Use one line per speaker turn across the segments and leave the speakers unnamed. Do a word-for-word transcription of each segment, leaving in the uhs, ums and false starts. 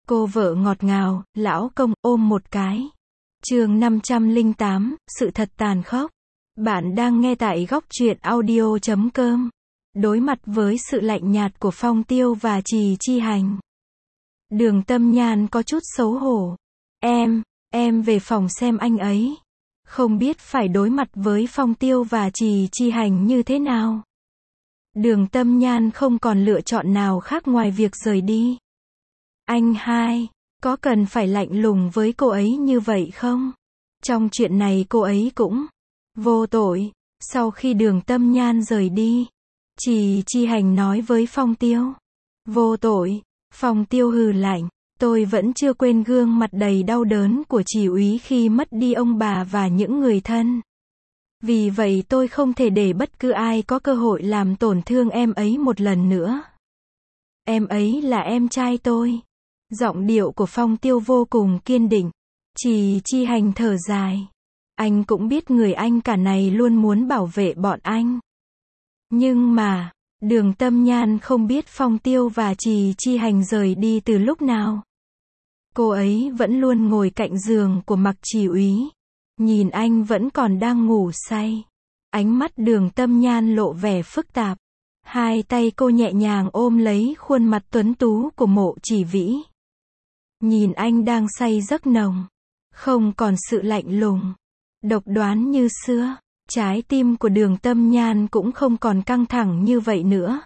Cô vợ ngọt ngào, lão công, ôm một cái. Chương năm trăm lẻ tám, sự thật tàn khốc. Bạn đang nghe tại góc truyện audio chấm com. Đối mặt với sự lạnh nhạt của Phong Tiêu và Trì Chi Hành, Đường Tâm Nhan có chút xấu hổ. Em, em về phòng xem anh ấy. Không biết phải đối mặt với Phong Tiêu và Trì Chi Hành như thế nào. Đường Tâm Nhan không còn lựa chọn nào khác ngoài việc rời đi. Anh hai, có cần phải lạnh lùng với cô ấy như vậy không? Trong chuyện này cô ấy cũng vô tội. Sau khi Đường Tâm Nhan rời đi, Trì Chi Hành nói với Phong Tiêu. Vô tội. Phong Tiêu hừ lạnh. Tôi vẫn chưa quên gương mặt đầy đau đớn của Trì úy khi mất đi ông bà và những người thân. Vì vậy tôi không thể để bất cứ ai có cơ hội làm tổn thương em ấy một lần nữa. Em ấy là em trai tôi. Giọng điệu của Phong Tiêu vô cùng kiên định. Trì Chi Hành thở dài. Anh cũng biết người anh cả này luôn muốn bảo vệ bọn anh. Nhưng mà, Đường Tâm Nhan không biết Phong Tiêu và Trì Chi Hành rời đi từ lúc nào. Cô ấy vẫn luôn ngồi cạnh giường của Mạc Trì úy. Nhìn anh vẫn còn đang ngủ say. Ánh mắt Đường Tâm Nhan lộ vẻ phức tạp. Hai tay cô nhẹ nhàng ôm lấy khuôn mặt tuấn tú của Mộ Chỉ Vĩ. Nhìn anh đang say giấc nồng. Không còn sự lạnh lùng, độc đoán như xưa. Trái tim của Đường Tâm Nhan cũng không còn căng thẳng như vậy nữa.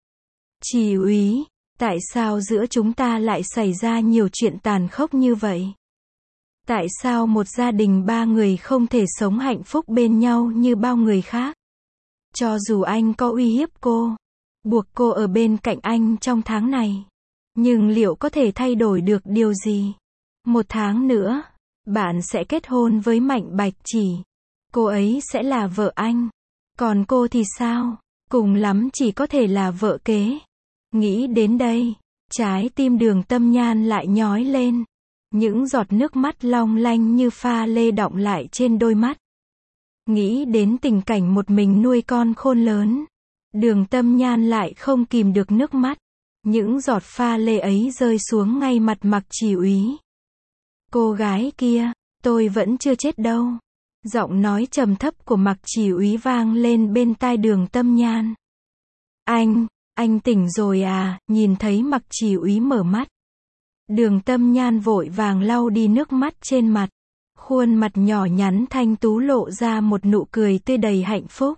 Trì úy, tại sao giữa chúng ta lại xảy ra nhiều chuyện tàn khốc như vậy? Tại sao một gia đình ba người không thể sống hạnh phúc bên nhau như bao người khác? Cho dù anh có uy hiếp cô, buộc cô ở bên cạnh anh trong tháng này, nhưng liệu có thể thay đổi được điều gì? Một tháng nữa, bạn sẽ kết hôn với Mạnh Bạch Chỉ. Cô ấy sẽ là vợ anh. Còn cô thì sao? Cùng lắm chỉ có thể là vợ kế. Nghĩ đến đây, trái tim Đường Tâm Nhan lại nhói lên. Những giọt nước mắt long lanh như pha lê đọng lại trên đôi mắt. Nghĩ đến tình cảnh một mình nuôi con khôn lớn, Đường Tâm Nhan lại không kìm được nước mắt. Những giọt pha lê ấy rơi xuống ngay mặt Mạc Trì úy. Cô gái kia, tôi vẫn chưa chết đâu. Giọng nói trầm thấp của Mạc Trì úy vang lên bên tai Đường Tâm Nhan. Anh, anh tỉnh rồi à? Nhìn thấy Mạc Trì úy mở mắt, Đường Tâm Nhan vội vàng lau đi nước mắt trên mặt. Khuôn mặt nhỏ nhắn thanh tú lộ ra một nụ cười tươi đầy hạnh phúc.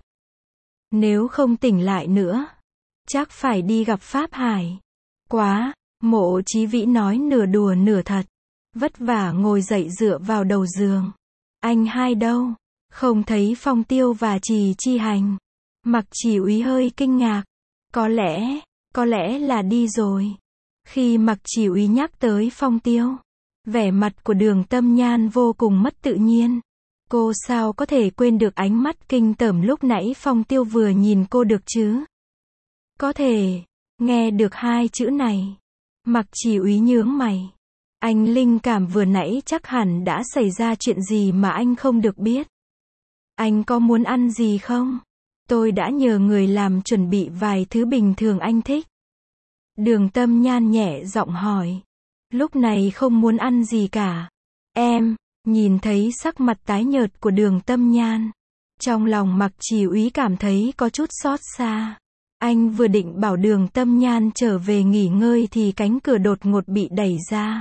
Nếu không tỉnh lại nữa, chắc phải đi gặp Pháp Hải. Quá, Mộ Chí Vĩ nói nửa đùa nửa thật. Vất vả ngồi dậy dựa vào đầu giường. Anh hai đâu? Không thấy Phong Tiêu và Trì Chi Hành. Mạc Trì úy hơi kinh ngạc. Có lẽ, có lẽ là đi rồi. Khi Mạc Trì úy nhắc tới Phong Tiêu, vẻ mặt của Đường Tâm Nhan vô cùng mất tự nhiên. Cô sao có thể quên được ánh mắt kinh tởm lúc nãy Phong Tiêu vừa nhìn cô được chứ? Có thể, nghe được hai chữ này, Mạc Trì úy nhướng mày. Anh linh cảm vừa nãy chắc hẳn đã xảy ra chuyện gì mà anh không được biết. Anh có muốn ăn gì không? Tôi đã nhờ người làm chuẩn bị vài thứ bình thường anh thích. Đường Tâm Nhan nhẹ giọng hỏi. Lúc này không muốn ăn gì cả. Em, nhìn thấy sắc mặt tái nhợt của Đường Tâm Nhan, trong lòng Mạc Trì úy cảm thấy có chút xót xa. Anh vừa định bảo Đường Tâm Nhan trở về nghỉ ngơi thì cánh cửa đột ngột bị đẩy ra.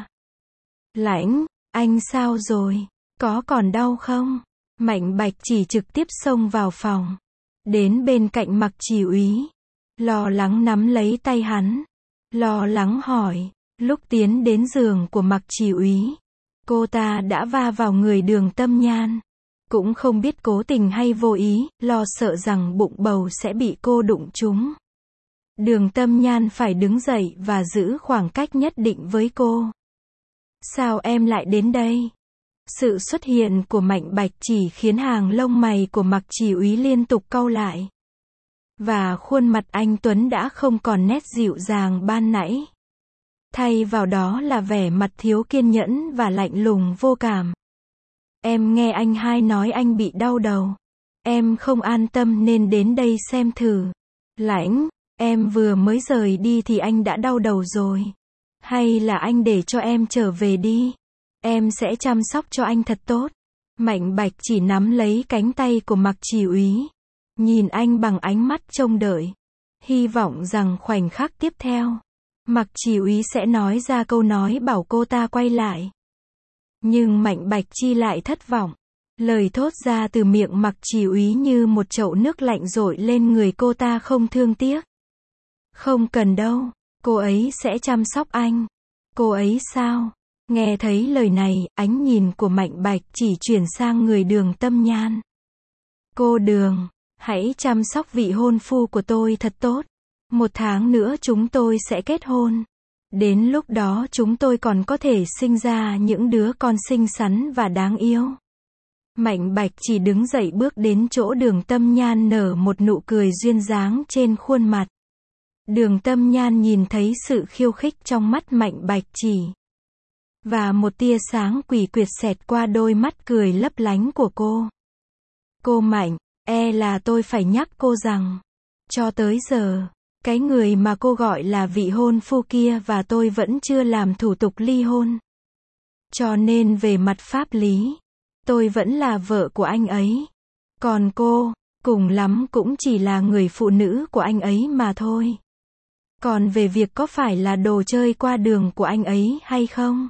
Lãnh, anh sao rồi? Có còn đau không? Mạnh Bạch Chỉ trực tiếp xông vào phòng, đến bên cạnh Mạc Trì úy, lo lắng nắm lấy tay hắn, lo lắng hỏi. Lúc tiến đến giường của Mạc Trì úy, cô ta đã va vào người Đường Tâm Nhan. Cũng không biết cố tình hay vô ý, lo sợ rằng bụng bầu sẽ bị cô đụng trúng. Đường Tâm Nhan phải đứng dậy và giữ khoảng cách nhất định với cô. Sao em lại đến đây? Sự xuất hiện của Mạnh Bạch Chỉ khiến hàng lông mày của Mạc Trì úy liên tục cau lại. Và khuôn mặt anh tuấn đã không còn nét dịu dàng ban nãy. Thay vào đó là vẻ mặt thiếu kiên nhẫn và lạnh lùng vô cảm. Em nghe anh hai nói anh bị đau đầu. Em không an tâm nên đến đây xem thử. Lãnh, em vừa mới rời đi thì anh đã đau đầu rồi. Hay là anh để cho em trở về đi. Em sẽ chăm sóc cho anh thật tốt. Mạnh Bạch chỉ nắm lấy cánh tay của Mạc Chỉ Úy. Nhìn anh bằng ánh mắt trông đợi. Hy vọng rằng khoảnh khắc tiếp theo, Mạc Chỉ Úy sẽ nói ra câu nói bảo cô ta quay lại. Nhưng Mạnh Bạch Chi lại thất vọng. Lời thốt ra từ miệng Mạc Chỉ Úy như một chậu nước lạnh dội lên người cô ta không thương tiếc. Không cần đâu, cô ấy sẽ chăm sóc anh. Cô ấy sao? Nghe thấy lời này, ánh nhìn của Mạnh Bạch chỉ chuyển sang người Đường Tâm Nhan. Cô Đường, hãy chăm sóc vị hôn phu của tôi thật tốt. Một tháng nữa chúng tôi sẽ kết hôn. Đến lúc đó chúng tôi còn có thể sinh ra những đứa con xinh xắn và đáng yêu. Mạnh Bạch chỉ đứng dậy bước đến chỗ Đường Tâm Nhan nở một nụ cười duyên dáng trên khuôn mặt. Đường Tâm Nhan nhìn thấy sự khiêu khích trong mắt Mạnh Bạch chỉ. Và một tia sáng quỷ quyệt xẹt qua đôi mắt cười lấp lánh của cô. Cô Mạnh, e là tôi phải nhắc cô rằng, cho tới giờ, cái người mà cô gọi là vị hôn phu kia và tôi vẫn chưa làm thủ tục ly hôn. Cho nên về mặt pháp lý, tôi vẫn là vợ của anh ấy. Còn cô, cùng lắm cũng chỉ là người phụ nữ của anh ấy mà thôi. Còn về việc có phải là đồ chơi qua đường của anh ấy hay không?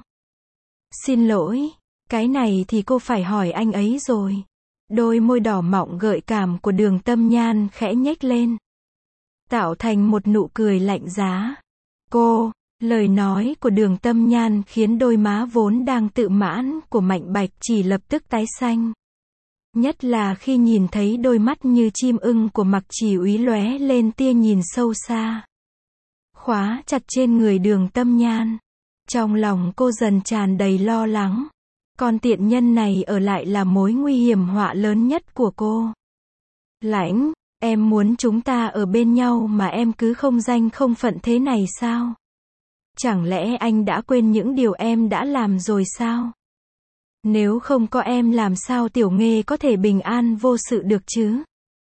Xin lỗi, cái này thì cô phải hỏi anh ấy rồi. Đôi môi đỏ mọng gợi cảm của Đường Tâm Nhan khẽ nhếch lên, tạo thành một nụ cười lạnh giá. Cô, lời nói của Đường Tâm Nhan khiến đôi má vốn đang tự mãn của Mạnh Bạch chỉ lập tức tái xanh. Nhất là khi nhìn thấy đôi mắt như chim ưng của Mạc Chỉ Úy lóe lên tia nhìn sâu xa, khóa chặt trên người Đường Tâm Nhan. Trong lòng cô dần tràn đầy lo lắng. Con tiện nhân này ở lại là mối nguy hiểm họa lớn nhất của cô. Lãnh, em muốn chúng ta ở bên nhau mà em cứ không danh không phận thế này sao? Chẳng lẽ anh đã quên những điều em đã làm rồi sao? Nếu không có em làm sao Tiểu Nghê có thể bình an vô sự được chứ?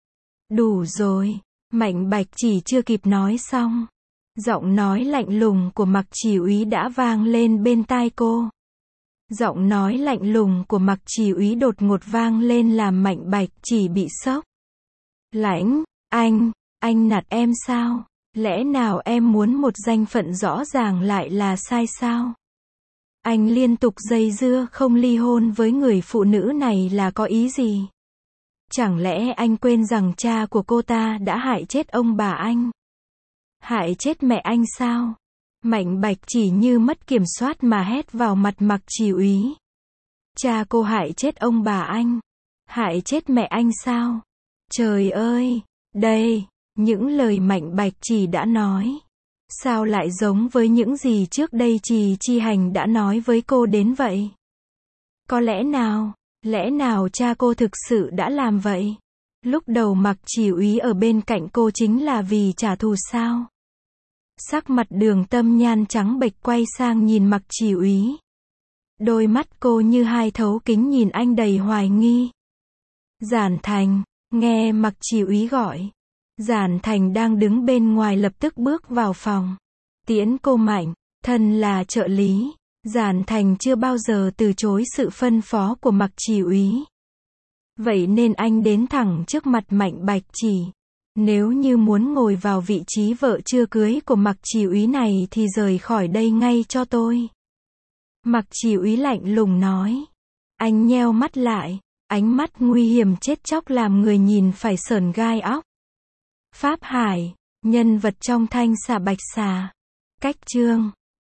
Đủ rồi, Mạnh Bạch chỉ chưa kịp nói xong. Giọng nói lạnh lùng của Mạc Chỉ Úy đã vang lên bên tai cô. Giọng nói lạnh lùng của Mạc Chỉ Úy đột ngột vang lên làm Mạnh Bạch chỉ bị sốc. Lãnh, anh, anh nạt em sao? Lẽ nào em muốn một danh phận rõ ràng lại là sai sao? Anh liên tục dây dưa không ly hôn với người phụ nữ này là có ý gì? Chẳng lẽ anh quên rằng cha của cô ta đã hại chết ông bà anh? Hại chết mẹ anh sao? Mạnh Bạch chỉ như mất kiểm soát mà hét vào mặt Mạc Chỉ Úy. Cha cô hại chết ông bà anh? Hại chết mẹ anh sao? Trời ơi, đây, những lời Mạnh Bạch chỉ đã nói. Sao lại giống với những gì trước đây Trì Chi Hành đã nói với cô đến vậy? Có lẽ nào, lẽ nào cha cô thực sự đã làm vậy? Lúc đầu Mạc Chỉ Úy ở bên cạnh cô chính là vì trả thù sao? Sắc mặt Đường Tâm Nhan trắng bệch quay sang nhìn Mạc Chỉ Úy. Đôi mắt cô như hai thấu kính nhìn anh đầy hoài nghi. Giản Thành, nghe Mạc Chỉ Úy gọi. Giản Thành đang đứng bên ngoài lập tức bước vào phòng. Tiễn cô Mạnh, thân là trợ lý. Giản Thành chưa bao giờ từ chối sự phân phó của Mạc Chỉ Úy. Vậy nên anh đến thẳng trước mặt Mạnh Bạch chỉ. Nếu như muốn ngồi vào vị trí vợ chưa cưới của Mạc Chỉ Úy này thì rời khỏi đây ngay cho tôi. Mạc Chỉ Úy lạnh lùng nói. Anh nheo mắt lại, ánh mắt nguy hiểm chết chóc làm người nhìn phải sởn gai óc. Pháp Hải, nhân vật trong Thanh Xà Bạch Xà. Cách chương